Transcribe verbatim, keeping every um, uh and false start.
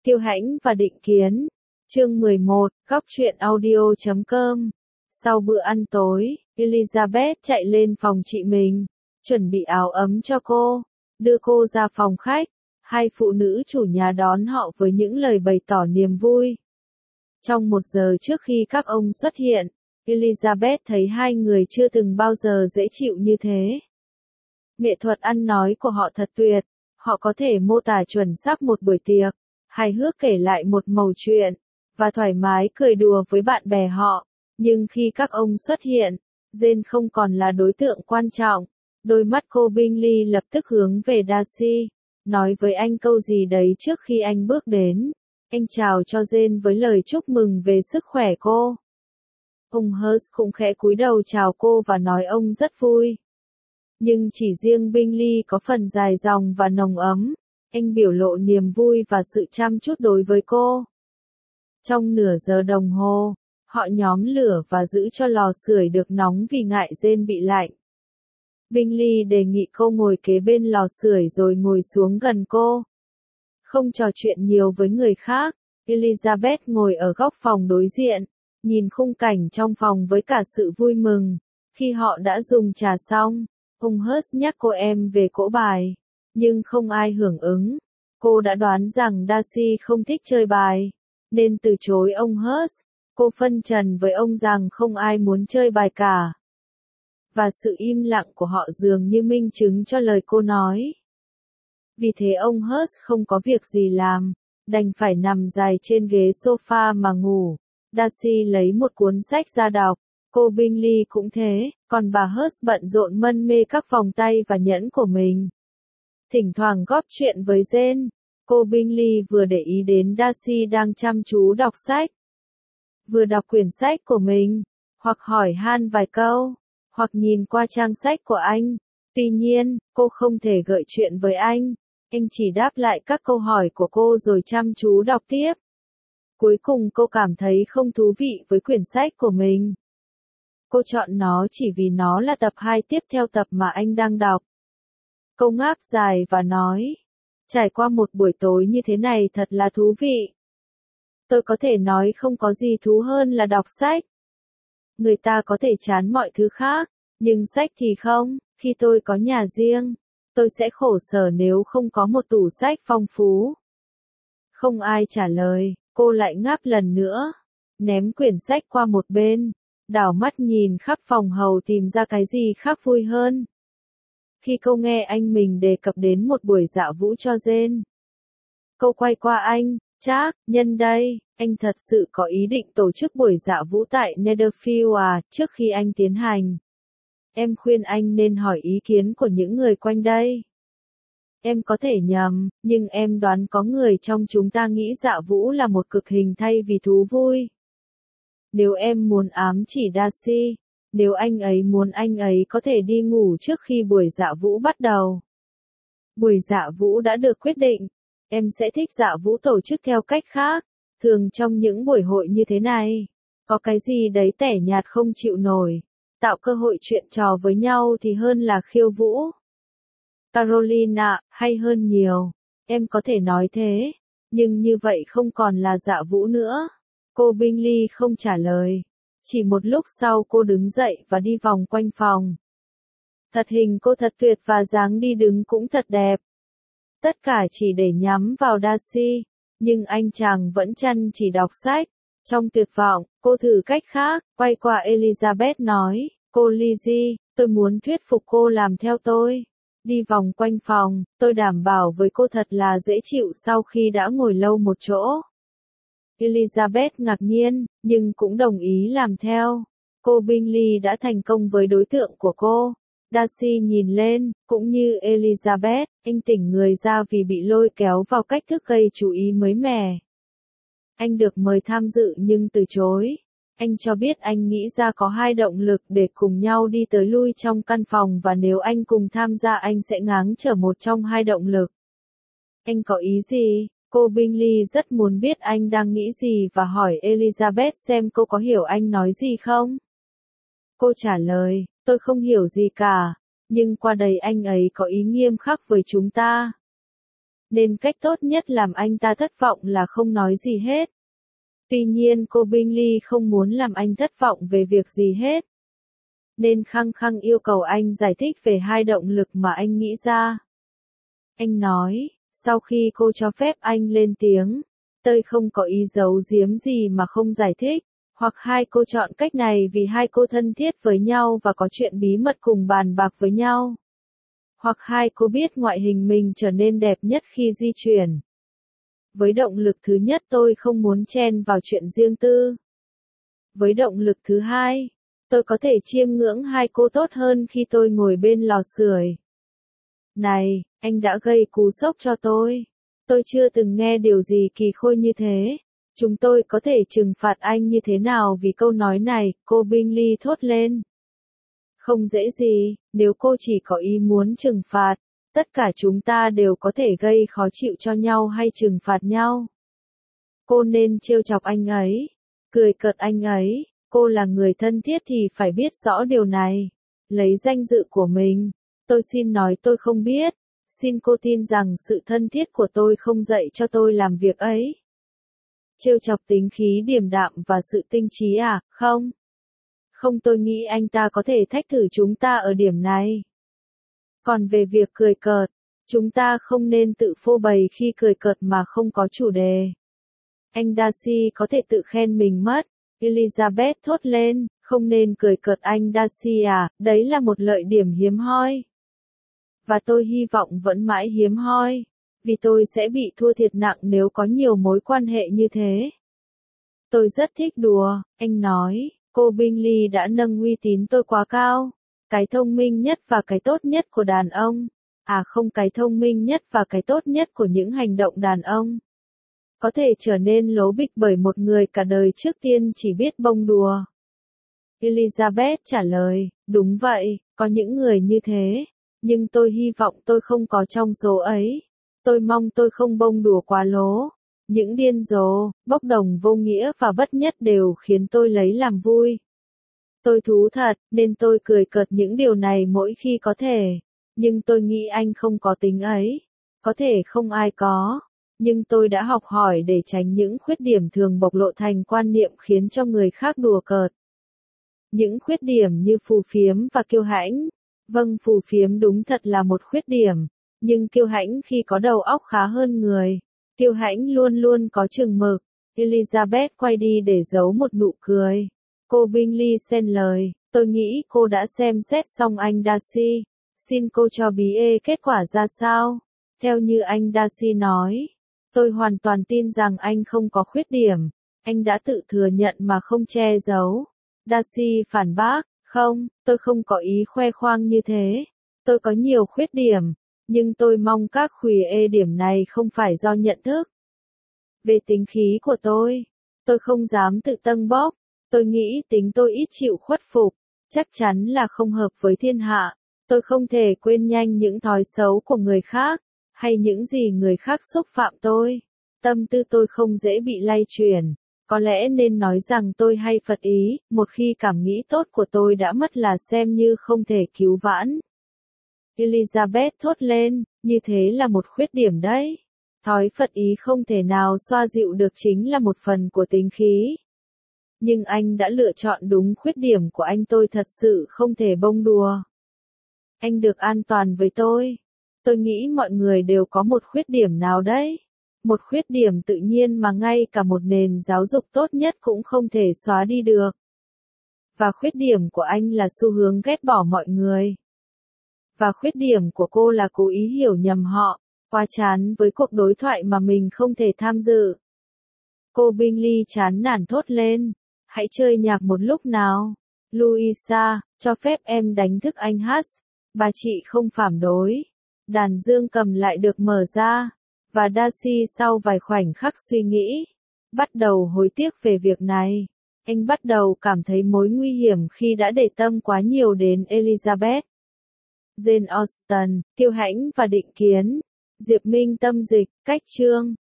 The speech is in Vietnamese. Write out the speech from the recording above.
Kiêu Hãnh và Định Kiến. Chương mười một, góc truyện audio chấm com. Sau bữa ăn tối, Elizabeth chạy lên phòng chị mình, chuẩn bị áo ấm cho cô, đưa cô ra phòng khách. Hai phụ nữ chủ nhà đón họ với những lời bày tỏ niềm vui. Trong một giờ trước khi các ông xuất hiện, Elizabeth thấy hai người chưa từng bao giờ dễ chịu như thế. Nghệ thuật ăn nói của họ thật tuyệt, họ có thể mô tả chuẩn xác một buổi tiệc, hài hước kể lại một mẩu chuyện, và thoải mái cười đùa với bạn bè họ. Nhưng khi các ông xuất hiện, Jane không còn là đối tượng quan trọng. Đôi mắt cô Bingley lập tức hướng về Darcy, nói với anh câu gì đấy trước khi anh bước đến. Anh chào cho Jane với lời chúc mừng về sức khỏe cô. Ông Hurst cũng khẽ cúi đầu chào cô và nói ông rất vui. Nhưng chỉ riêng Bingley có phần dài dòng và nồng ấm. Anh biểu lộ niềm vui và sự chăm chút đối với cô. Trong nửa giờ đồng hồ, họ nhóm lửa và giữ cho lò sưởi được nóng vì ngại Jane bị lạnh. Bingley đề nghị cô ngồi kế bên lò sưởi rồi ngồi xuống gần cô. Không trò chuyện nhiều với người khác, Elizabeth ngồi ở góc phòng đối diện, nhìn khung cảnh trong phòng với cả sự vui mừng. Khi họ đã dùng trà xong, ông Hurst nhắc cô em về cỗ bài, nhưng không ai hưởng ứng. Cô đã đoán rằng Darcy không thích chơi bài, nên từ chối ông Hurst. Cô phân trần với ông rằng không ai muốn chơi bài cả. Và sự im lặng của họ dường như minh chứng cho lời cô nói. Vì thế ông Hurst không có việc gì làm, đành phải nằm dài trên ghế sofa mà ngủ. Darcy lấy một cuốn sách ra đọc, cô Bingley cũng thế, còn bà Hurst bận rộn mân mê các vòng tay và nhẫn của mình. Thỉnh thoảng góp chuyện với Jane, cô Bingley vừa để ý đến Darcy đang chăm chú đọc sách, vừa đọc quyển sách của mình, hoặc hỏi han vài câu, hoặc nhìn qua trang sách của anh. Tuy nhiên, cô không thể gợi chuyện với anh. Anh chỉ đáp lại các câu hỏi của cô rồi chăm chú đọc tiếp. Cuối cùng cô cảm thấy không thú vị với quyển sách của mình. Cô chọn nó chỉ vì nó là tập hai tiếp theo tập mà anh đang đọc. Cô ngáp dài và nói, trải qua một buổi tối như thế này thật là thú vị. Tôi có thể nói không có gì thú hơn là đọc sách. Người ta có thể chán mọi thứ khác, nhưng sách thì không. Khi tôi có nhà riêng, tôi sẽ khổ sở nếu không có một tủ sách phong phú. Không ai trả lời, cô lại ngáp lần nữa, ném quyển sách qua một bên, đảo mắt nhìn khắp phòng hầu tìm ra cái gì khác vui hơn. Khi cô nghe anh mình đề cập đến một buổi dạo vũ cho Jane, cô quay qua anh, chắc, nhân đây, anh thật sự có ý định tổ chức buổi dạo vũ tại Netherfield à? Trước khi anh tiến hành, em khuyên anh nên hỏi ý kiến của những người quanh đây. Em có thể nhầm, nhưng em đoán có người trong chúng ta nghĩ dạo vũ là một cực hình thay vì thú vui. Nếu em muốn ám chỉ Darcy, nếu anh ấy muốn anh ấy có thể đi ngủ trước khi buổi dạo vũ bắt đầu. Buổi dạo vũ đã được quyết định. Em sẽ thích dạo vũ tổ chức theo cách khác. Thường trong những buổi hội như thế này, có cái gì đấy tẻ nhạt không chịu nổi. Tạo cơ hội chuyện trò với nhau thì hơn là khiêu vũ. Carolina, hay hơn nhiều. Em có thể nói thế, nhưng như vậy không còn là dạo vũ nữa. Cô Bingley không trả lời. Chỉ một lúc sau cô đứng dậy và đi vòng quanh phòng. Thật hình cô thật tuyệt và dáng đi đứng cũng thật đẹp. Tất cả chỉ để nhắm vào Darcy, nhưng anh chàng vẫn chăm chỉ đọc sách. Trong tuyệt vọng, cô thử cách khác, quay qua Elizabeth nói, cô Lizzie, tôi muốn thuyết phục cô làm theo tôi. Đi vòng quanh phòng, tôi đảm bảo với cô thật là dễ chịu sau khi đã ngồi lâu một chỗ. Elizabeth ngạc nhiên, nhưng cũng đồng ý làm theo. Cô Bingley đã thành công với đối tượng của cô. Darcy nhìn lên, cũng như Elizabeth, anh tỉnh người ra vì bị lôi kéo vào cách thức gây chú ý mới mẻ. Anh được mời tham dự nhưng từ chối. Anh cho biết anh nghĩ ra có hai động lực để cùng nhau đi tới lui trong căn phòng và nếu anh cùng tham gia anh sẽ ngáng trở một trong hai động lực. Anh có ý gì? Cô Bingley rất muốn biết anh đang nghĩ gì và hỏi Elizabeth xem cô có hiểu anh nói gì không. Cô trả lời, tôi không hiểu gì cả, nhưng qua đây anh ấy có ý nghiêm khắc với chúng ta. nên cách tốt nhất làm anh ta thất vọng là không nói gì hết. Tuy nhiên cô Bingley không muốn làm anh thất vọng về việc gì hết, nên khăng khăng yêu cầu anh giải thích về hai động lực mà anh nghĩ ra. Anh nói, sau khi cô cho phép anh lên tiếng, tôi không có ý giấu giếm gì mà không giải thích, hoặc hai cô chọn cách này vì hai cô thân thiết với nhau và có chuyện bí mật cùng bàn bạc với nhau. Hoặc hai cô biết ngoại hình mình trở nên đẹp nhất khi di chuyển. Với động lực thứ nhất tôi không muốn chen vào chuyện riêng tư. Với động lực thứ hai, tôi có thể chiêm ngưỡng hai cô tốt hơn khi tôi ngồi bên lò sưởi. Này, anh đã gây cú sốc cho tôi. Tôi chưa từng nghe điều gì kỳ khôi như thế. Chúng tôi có thể trừng phạt anh như thế nào vì câu nói này, cô Bingley thốt lên. Không dễ gì, nếu cô chỉ có ý muốn trừng phạt, tất cả chúng ta đều có thể gây khó chịu cho nhau hay trừng phạt nhau. Cô nên trêu chọc anh ấy, cười cợt anh ấy, cô là người thân thiết thì phải biết rõ điều này. Lấy danh dự của mình, tôi xin nói tôi không biết, xin cô tin rằng sự thân thiết của tôi không dạy cho tôi làm việc ấy. Trêu chọc tính khí điềm đạm và sự tinh trí à, không? Không, tôi nghĩ anh ta có thể thách thử chúng ta ở điểm này. Còn về việc cười cợt, chúng ta không nên tự phô bày khi cười cợt mà không có chủ đề. Anh Darcy có thể tự khen mình mất. Elizabeth thốt lên, không nên cười cợt anh Darcy à, đấy là một lợi điểm hiếm hoi. Và tôi hy vọng vẫn mãi hiếm hoi, vì tôi sẽ bị thua thiệt nặng nếu có nhiều mối quan hệ như thế. Tôi rất thích đùa, anh nói, cô Bingley đã nâng uy tín tôi quá cao. Cái thông minh nhất và cái tốt nhất của đàn ông. À không, cái thông minh nhất và cái tốt nhất của những hành động đàn ông. Có thể trở nên lố bịch bởi một người cả đời trước tiên chỉ biết bông đùa. Elizabeth trả lời, đúng vậy, có những người như thế. Nhưng tôi hy vọng tôi không có trong số ấy. Tôi mong tôi không bông đùa quá lố. Những điên rồ, bốc đồng vô nghĩa và bất nhất đều khiến tôi lấy làm vui. Tôi thú thật, nên tôi cười cợt những điều này mỗi khi có thể. Nhưng tôi nghĩ anh không có tính ấy. Có thể không ai có. Nhưng tôi đã học hỏi để tránh những khuyết điểm thường bộc lộ thành quan niệm khiến cho người khác đùa cợt. Những khuyết điểm như phù phiếm và kiêu hãnh. Vâng, phù phiếm đúng thật là một khuyết điểm. Nhưng kiêu hãnh khi có đầu óc khá hơn người. Kiêu hãnh luôn luôn có chừng mực. Elizabeth quay đi để giấu một nụ cười. Cô Bingley xen lời, tôi nghĩ cô đã xem xét xong anh Darcy. Xin cô cho bí ê kết quả ra sao? Theo như anh Darcy nói, tôi hoàn toàn tin rằng anh không có khuyết điểm. Anh đã tự thừa nhận mà không che giấu. Darcy phản bác, không, tôi không có ý khoe khoang như thế. Tôi có nhiều khuyết điểm, nhưng tôi mong các khuyê ê điểm này không phải do nhận thức. Về tính khí của tôi, tôi không dám tự tâng bốc. Tôi nghĩ tính tôi ít chịu khuất phục, chắc chắn là không hợp với thiên hạ. Tôi không thể quên nhanh những thói xấu của người khác, hay những gì người khác xúc phạm tôi. Tâm tư tôi không dễ bị lay chuyển. Có lẽ nên nói rằng tôi hay phật ý, một khi cảm nghĩ tốt của tôi đã mất là xem như không thể cứu vãn. Elizabeth thốt lên, như thế là một khuyết điểm đấy. Thói phật ý không thể nào xoa dịu được chính là một phần của tính khí. Nhưng anh đã lựa chọn đúng khuyết điểm của anh, tôi thật sự không thể bông đùa. Anh được an toàn với tôi. Tôi nghĩ mọi người đều có một khuyết điểm nào đấy. Một khuyết điểm tự nhiên mà ngay cả một nền giáo dục tốt nhất cũng không thể xóa đi được. Và khuyết điểm của anh là xu hướng ghét bỏ mọi người. Và khuyết điểm của cô là cố ý hiểu nhầm họ, quá chán với cuộc đối thoại mà mình không thể tham dự. Cô Bingley chán nản thốt lên. Hãy chơi nhạc một lúc nào. Louisa, cho phép em đánh thức anh hát. Bà chị không phản đối. Đàn dương cầm lại được mở ra. Và Darcy sau vài khoảnh khắc suy nghĩ, bắt đầu hối tiếc về việc này. Anh bắt đầu cảm thấy mối nguy hiểm khi đã để tâm quá nhiều đến Elizabeth. Jane Austen, kiêu hãnh và định kiến. Diệp Minh tâm dịch, cách chương.